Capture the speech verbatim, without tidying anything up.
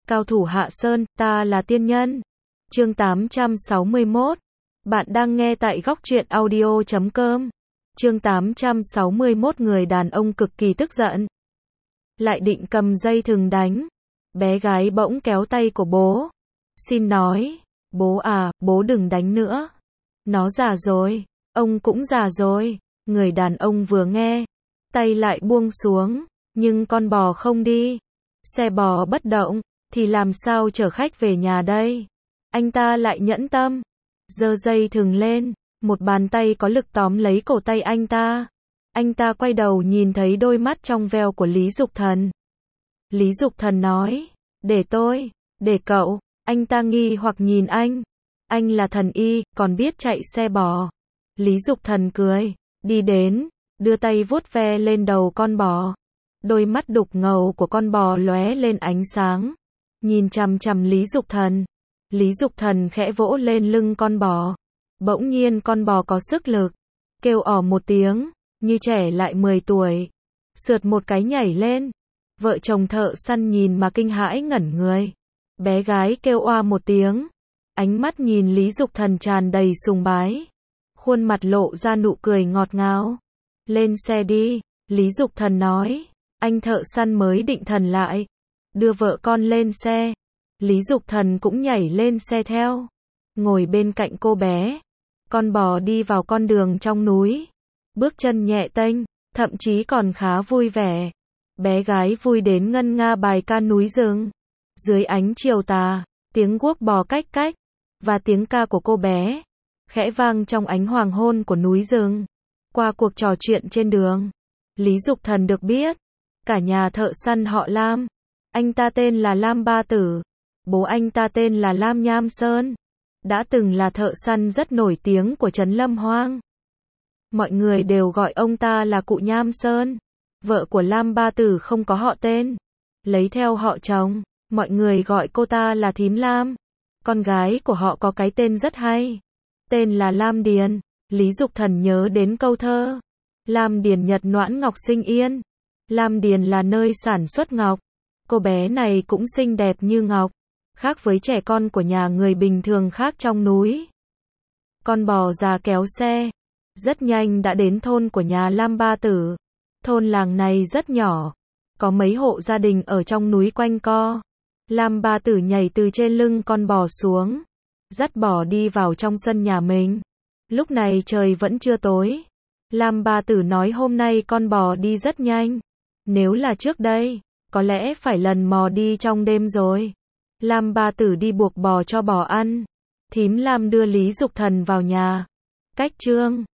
Cao thủ hạ sơn, ta là tiên nhân. Chương tám trăm sáu mươi mốt. Bạn đang nghe tại góc truyện audio chấm com. Chương tám trăm sáu mươi mốt. Người đàn ông cực kỳ tức giận, lại định cầm dây thừng đánh. Bé gái bỗng kéo tay của bố. Xin nói, bố à, bố đừng đánh nữa. Nó già rồi, ông cũng già rồi. Người đàn ông vừa nghe, tay lại buông xuống, nhưng con bò không đi. Xe bò bất động, thì làm sao chở khách về nhà đây? Anh ta lại nhẫn tâm, giơ dây thừng lên, một bàn tay có lực tóm lấy cổ tay anh ta. Anh ta quay đầu nhìn thấy đôi mắt trong veo của Lý Dục Thần. Lý Dục Thần nói, để tôi, để cậu. Anh ta nghi hoặc nhìn anh. Anh là thần y, còn biết chạy xe bò. Lý Dục Thần cười, đi đến, đưa tay vuốt ve lên đầu con bò. Đôi mắt đục ngầu của con bò lóe lên ánh sáng, nhìn chằm chằm Lý Dục Thần. Lý Dục Thần khẽ vỗ lên lưng con bò. Bỗng nhiên con bò có sức lực, kêu ỏ một tiếng, như trẻ lại mười tuổi. Sượt một cái nhảy lên. Vợ chồng thợ săn nhìn mà kinh hãi ngẩn người. Bé gái kêu oa một tiếng, ánh mắt nhìn Lý Dục Thần tràn đầy sùng bái, khuôn mặt lộ ra nụ cười ngọt ngào. Lên xe đi, Lý Dục Thần nói. Anh thợ săn mới định thần lại, đưa vợ con lên xe. Lý Dục Thần cũng nhảy lên xe theo, ngồi bên cạnh cô bé. Con bò đi vào con đường trong núi, bước chân nhẹ tênh, thậm chí còn khá vui vẻ. Bé gái vui đến ngân nga bài ca núi rừng. Dưới ánh chiều tà, tiếng guốc bò cách cách, và tiếng ca của cô bé, khẽ vang trong ánh hoàng hôn của núi rừng. Qua cuộc trò chuyện trên đường, Lý Dục Thần được biết, cả nhà thợ săn họ Lam. Anh ta tên là Lam Ba Tử, bố anh ta tên là Lam Nham Sơn, đã từng là thợ săn rất nổi tiếng của trấn Lâm Hoang. Mọi người đều gọi ông ta là cụ Nham Sơn. Vợ của Lam Ba Tử không có họ tên, lấy theo họ chồng, mọi người gọi cô ta là Thím Lam. Con gái của họ có cái tên rất hay, tên là Lam Điền. Lý Dục Thần nhớ đến câu thơ, Lam Điền nhật noãn ngọc sinh yên. Lam Điền là nơi sản xuất ngọc. Cô bé này cũng xinh đẹp như ngọc, khác với trẻ con của nhà người bình thường khác trong núi. Con bò già kéo xe, rất nhanh đã đến thôn của nhà Lam Ba Tử. Thôn làng này rất nhỏ, có mấy hộ gia đình ở trong núi quanh co. Lam Ba Tử nhảy từ trên lưng con bò xuống, dắt bò đi vào trong sân nhà mình. Lúc này trời vẫn chưa tối. Lam Ba Tử nói hôm nay con bò đi rất nhanh. Nếu là trước đây, có lẽ phải lần mò đi trong đêm rồi. Lam Ba Tử đi buộc bò cho bò ăn. Thím Lam đưa Lý Dục Thần vào nhà. Cách chương